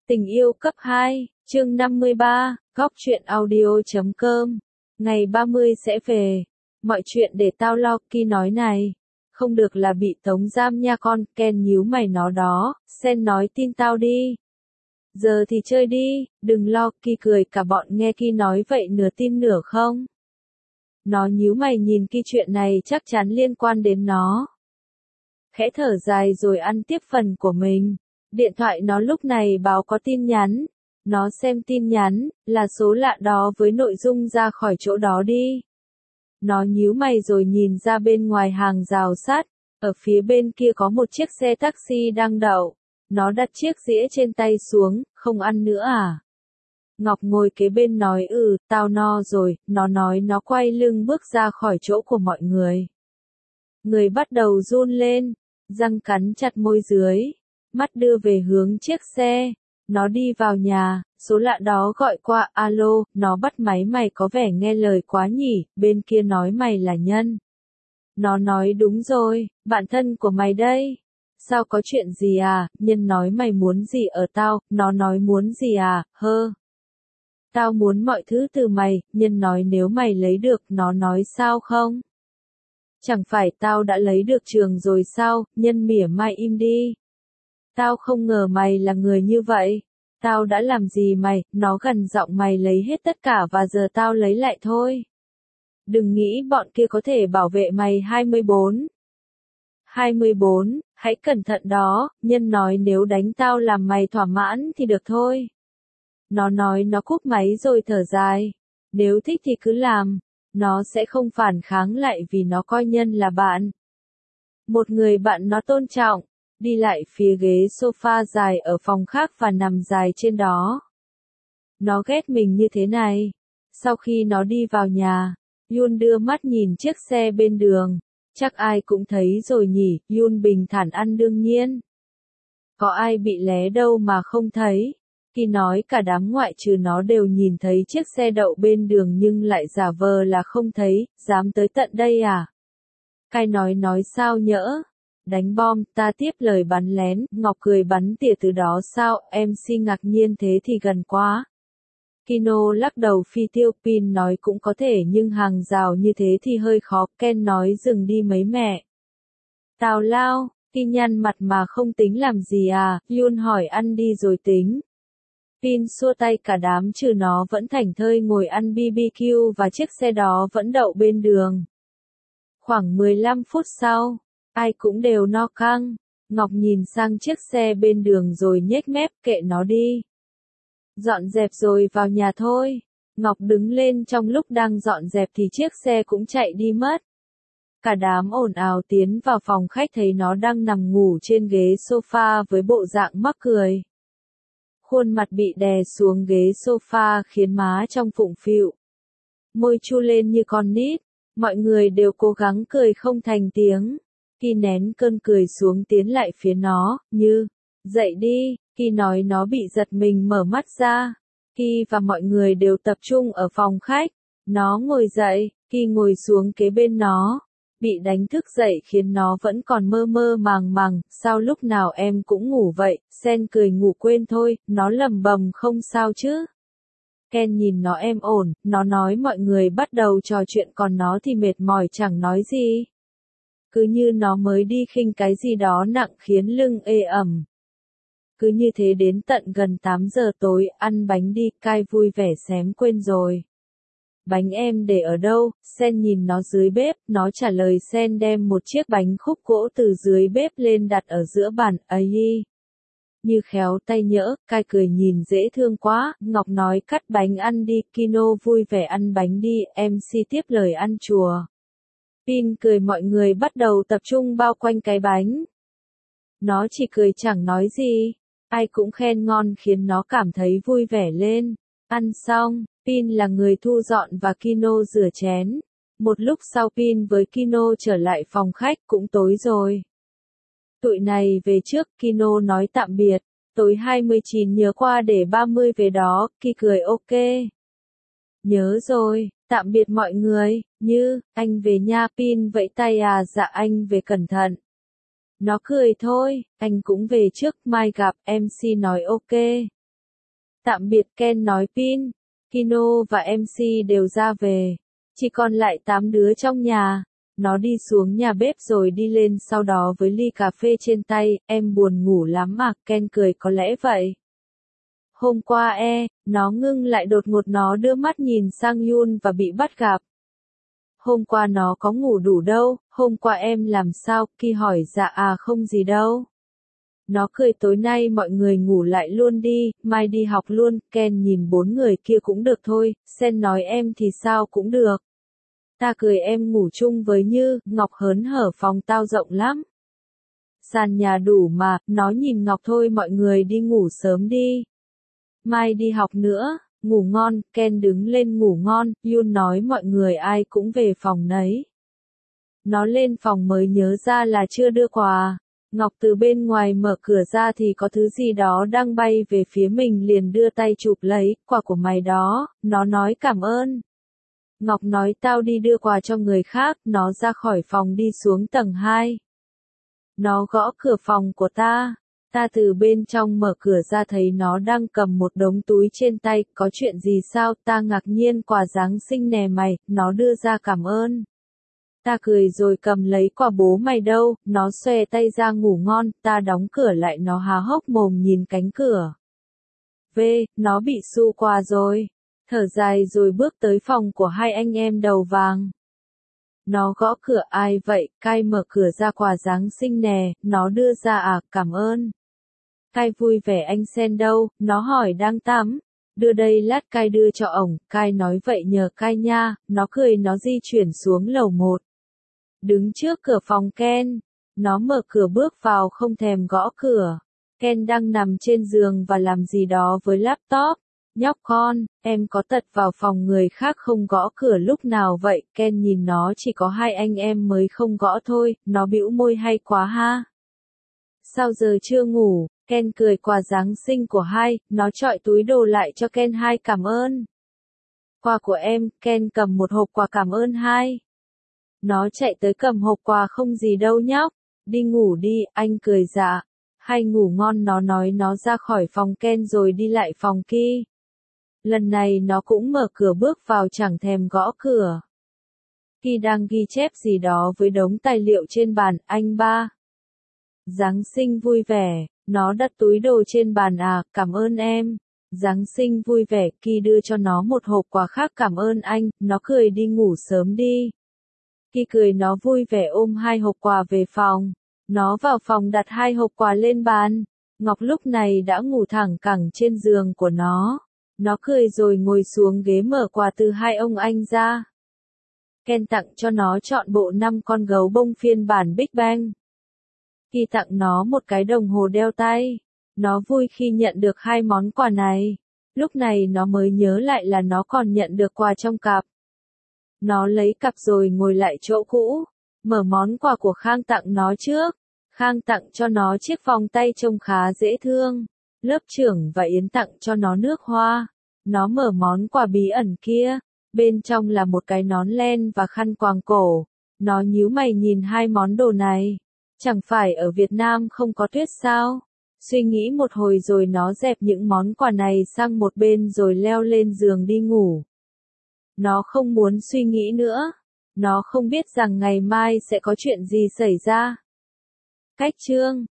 Tình yêu cấp 2, chương 53, góc truyện audio.com. Ngày 30 sẽ về. Mọi chuyện để tao lo, Ki nói này. Không được là bị tống giam nha con, Ken nhíu mày nó đó, Sen nói tin tao đi. Giờ thì chơi đi, đừng lo, Ki cười cả bọn nghe Ki nói vậy nửa tin nửa không. Nó nhíu mày nhìn Ki, chuyện này chắc chắn liên quan đến nó. Khẽ thở dài rồi ăn tiếp phần của mình. Điện thoại nó lúc này báo có tin nhắn. Nó xem tin nhắn, là số lạ đó với nội dung ra khỏi chỗ đó đi. Nó nhíu mày rồi nhìn ra bên ngoài hàng rào sắt. Ở phía bên kia có một chiếc xe taxi đang đậu. Nó đặt chiếc dĩa trên tay xuống, không ăn nữa à? Ngọc ngồi kế bên nói tao no rồi, nó nói nó quay lưng bước ra khỏi chỗ của mọi người. Người bắt đầu run lên, răng cắn chặt môi dưới. Mắt đưa về hướng chiếc xe. Nó đi vào nhà, số lạ đó gọi qua, alo, nó bắt máy, mày có vẻ nghe lời quá nhỉ, bên kia nói mày là Nhân. Nó nói đúng rồi, bạn thân của mày đây. Sao có chuyện gì à, Nhân nói mày muốn gì ở tao, nó nói muốn gì à, Tao muốn mọi thứ từ mày, Nhân nói nếu mày lấy được, nó nói sao không? Chẳng phải tao đã lấy được trường rồi sao, Nhân mỉa mai im đi. Tao không ngờ mày là người như vậy. Tao đã làm gì mày, nó gần giọng mày lấy hết tất cả và giờ tao lấy lại thôi. Đừng nghĩ bọn kia có thể bảo vệ mày 24. 24, hãy cẩn thận đó, Nhân nói nếu đánh tao làm mày thỏa mãn thì được thôi. Nó nói nó cúp máy rồi thở dài. Nếu thích thì cứ làm. Nó sẽ không phản kháng lại vì nó coi Nhân là bạn. Một người bạn nó tôn trọng. Đi lại phía ghế sofa dài ở phòng khác và nằm dài trên đó. Nó ghét mình như thế này. Sau khi nó đi vào nhà, Yoon đưa mắt nhìn chiếc xe bên đường. Chắc ai cũng thấy rồi nhỉ, Yoon bình thản ăn đương nhiên. Có ai bị lé đâu mà không thấy. Khi nói cả đám ngoại trừ nó đều nhìn thấy chiếc xe đậu bên đường nhưng lại giả vờ là không thấy, dám tới tận đây à? Cái nói sao nhỡ? Đánh bom, ta tiếp lời bắn lén, Ngọc cười bắn tỉa từ đó sao, MC ngạc nhiên thế thì gần quá. Kino lắc đầu phi tiêu, Pin nói cũng có thể nhưng hàng rào như thế thì hơi khó, Ken nói dừng đi mấy mẹ. Tào lao, Ki nhăn mặt mà không tính làm gì à, Yoon hỏi ăn đi rồi tính. Pin xua tay cả đám trừ nó vẫn thảnh thơi ngồi ăn BBQ và chiếc xe đó vẫn đậu bên đường. Khoảng 15 phút sau. Ai cũng đều no căng. Ngọc nhìn sang chiếc xe bên đường rồi nhếch mép, kệ nó đi. Dọn dẹp rồi vào nhà thôi. Ngọc đứng lên trong lúc đang dọn dẹp thì chiếc xe cũng chạy đi mất. Cả đám ồn ào tiến vào phòng khách thấy nó đang nằm ngủ trên ghế sofa với bộ dạng mắc cười. Khuôn mặt bị đè xuống ghế sofa khiến má trong phụng phịu. Môi chu lên như con nít. Mọi người đều cố gắng cười không thành tiếng. Ki nén cơn cười xuống tiến lại phía nó, như, dậy đi, Ki nói nó bị giật mình mở mắt ra. Ki và mọi người đều tập trung ở phòng khách. Nó ngồi dậy, Ki ngồi xuống kế bên nó. Bị đánh thức dậy khiến nó vẫn còn mơ mơ màng màng, sao lúc nào em cũng ngủ vậy, Sen cười ngủ quên thôi, nó lầm bầm không sao chứ. Ken nhìn nó em ổn, nó nói mọi người bắt đầu trò chuyện còn nó thì mệt mỏi chẳng nói gì. Cứ như nó mới đi khinh cái gì đó nặng khiến lưng ê ẩm. Cứ như thế đến tận gần 8 giờ tối, ăn bánh đi, Kai vui vẻ xém quên rồi. Bánh em để ở đâu? Sen nhìn nó dưới bếp, nó trả lời Sen đem một chiếc bánh khúc gỗ từ dưới bếp lên đặt ở giữa bàn, ấy. Như khéo tay nhỡ, Kai cười nhìn dễ thương quá, Ngọc nói cắt bánh ăn đi, Kino vui vẻ ăn bánh đi, MC tiếp lời ăn chùa. Pin cười mọi người bắt đầu tập trung bao quanh cái bánh. Nó chỉ cười chẳng nói gì. Ai cũng khen ngon khiến nó cảm thấy vui vẻ lên. Ăn xong, Pin là người thu dọn và Kino rửa chén. Một lúc sau Pin với Kino trở lại phòng khách cũng tối rồi. Tụi này về trước, Kino nói tạm biệt. Tối 29 nhớ qua để 30 về đó, Ki cười ok. Nhớ rồi, tạm biệt mọi người, Như, anh về nha, Pin vẫy tay à, dạ anh về cẩn thận. Nó cười thôi, anh cũng về trước, mai gặp, MC nói ok. Tạm biệt Ken nói Pin, Kino và MC đều ra về. Chỉ còn lại 8 đứa trong nhà. Nó đi xuống nhà bếp rồi đi lên sau đó với ly cà phê trên tay. Em buồn ngủ lắm à? Ken cười có lẽ vậy. Hôm qua nó ngưng lại đột ngột nó đưa mắt nhìn sang Yun và bị bắt gặp. Hôm qua nó có ngủ đủ đâu, hôm qua em làm sao? Ki hỏi dạ không gì đâu. Nó cười tối nay mọi người ngủ lại luôn đi, mai đi học luôn. Ken nhìn 4 người kia cũng được thôi, Sen nói em thì sao cũng được. Ta cười em ngủ chung với Như, Ngọc hớn hở phòng tao rộng lắm. Sàn nhà đủ mà, nó nhìn Ngọc thôi mọi người đi ngủ sớm đi. Mai đi học nữa, ngủ ngon, Ken đứng lên ngủ ngon, Yun nói mọi người ai cũng về phòng nấy. Nó lên phòng mới nhớ ra là chưa đưa quà. Ngọc từ bên ngoài mở cửa ra thì có thứ gì đó đang bay về phía mình liền đưa tay chụp lấy, quà của mày đó, nó nói cảm ơn. Ngọc nói tao đi đưa quà cho người khác, nó ra khỏi phòng đi xuống tầng 2. Nó gõ cửa phòng của ta. Ta từ bên trong mở cửa ra thấy nó đang cầm một đống túi trên tay, có chuyện gì sao? Ta ngạc nhiên quà Giáng sinh nè mày, nó đưa ra cảm ơn. Ta cười rồi cầm lấy quà bố mày đâu, nó xòe tay ra ngủ ngon, ta đóng cửa lại nó há hốc mồm nhìn cánh cửa. Nó bị xu quà rồi. Thở dài rồi bước tới phòng của hai anh em đầu vàng. Nó gõ cửa ai vậy, Kai mở cửa ra quà Giáng sinh nè, nó đưa ra cảm ơn. Kai vui vẻ anh Sen đâu, nó hỏi đang tắm. Đưa đây lát Kai đưa cho ổng, Kai nói vậy nhờ Kai nha, nó cười nó di chuyển xuống lầu 1. Đứng trước cửa phòng Ken, nó mở cửa bước vào không thèm gõ cửa. Ken đang nằm trên giường và làm gì đó với laptop. Nhóc con, em có tật vào phòng người khác không gõ cửa lúc nào vậy? Ken nhìn nó chỉ có hai anh em mới không gõ thôi, nó bĩu môi hay quá ha. Sao giờ chưa ngủ? Ken cười quà Giáng sinh của hai, nó chọi túi đồ lại cho Ken hai cảm ơn. Quà của em, Ken cầm một hộp quà cảm ơn hai. Nó chạy tới cầm hộp quà không gì đâu nhóc, đi ngủ đi, anh cười dạ. Hai ngủ ngon nó nói nó ra khỏi phòng Ken rồi đi lại phòng Ki. Lần này nó cũng mở cửa bước vào chẳng thèm gõ cửa. Ki đang ghi chép gì đó với đống tài liệu trên bàn, anh ba. Giáng sinh vui vẻ, nó đặt túi đồ trên bàn cảm ơn em. Giáng sinh vui vẻ, Ki đưa cho nó một hộp quà khác cảm ơn anh, nó cười đi ngủ sớm đi. Ki cười nó vui vẻ ôm hai hộp quà về phòng. Nó vào phòng đặt hai hộp quà lên bàn. Ngọc lúc này đã ngủ thẳng cẳng trên giường của nó. Nó cười rồi ngồi xuống ghế mở quà từ hai ông anh ra. Ken tặng cho nó chọn bộ 5 con gấu bông phiên bản Big Bang. Ki tặng nó một cái đồng hồ đeo tay. Nó vui khi nhận được hai món quà này. Lúc này nó mới nhớ lại là nó còn nhận được quà trong cặp. Nó lấy cặp rồi ngồi lại chỗ cũ. Mở món quà của Khang tặng nó trước. Khang tặng cho nó chiếc vòng tay trông khá dễ thương. Lớp trưởng và Yến tặng cho nó nước hoa. Nó mở món quà bí ẩn kia. Bên trong là một cái nón len và khăn quàng cổ. Nó nhíu mày nhìn hai món đồ này. Chẳng phải ở Việt Nam không có tuyết sao? Suy nghĩ một hồi rồi nó dẹp những món quà này sang một bên rồi leo lên giường đi ngủ. Nó không muốn suy nghĩ nữa. Nó không biết rằng ngày mai sẽ có chuyện gì xảy ra. Cách chương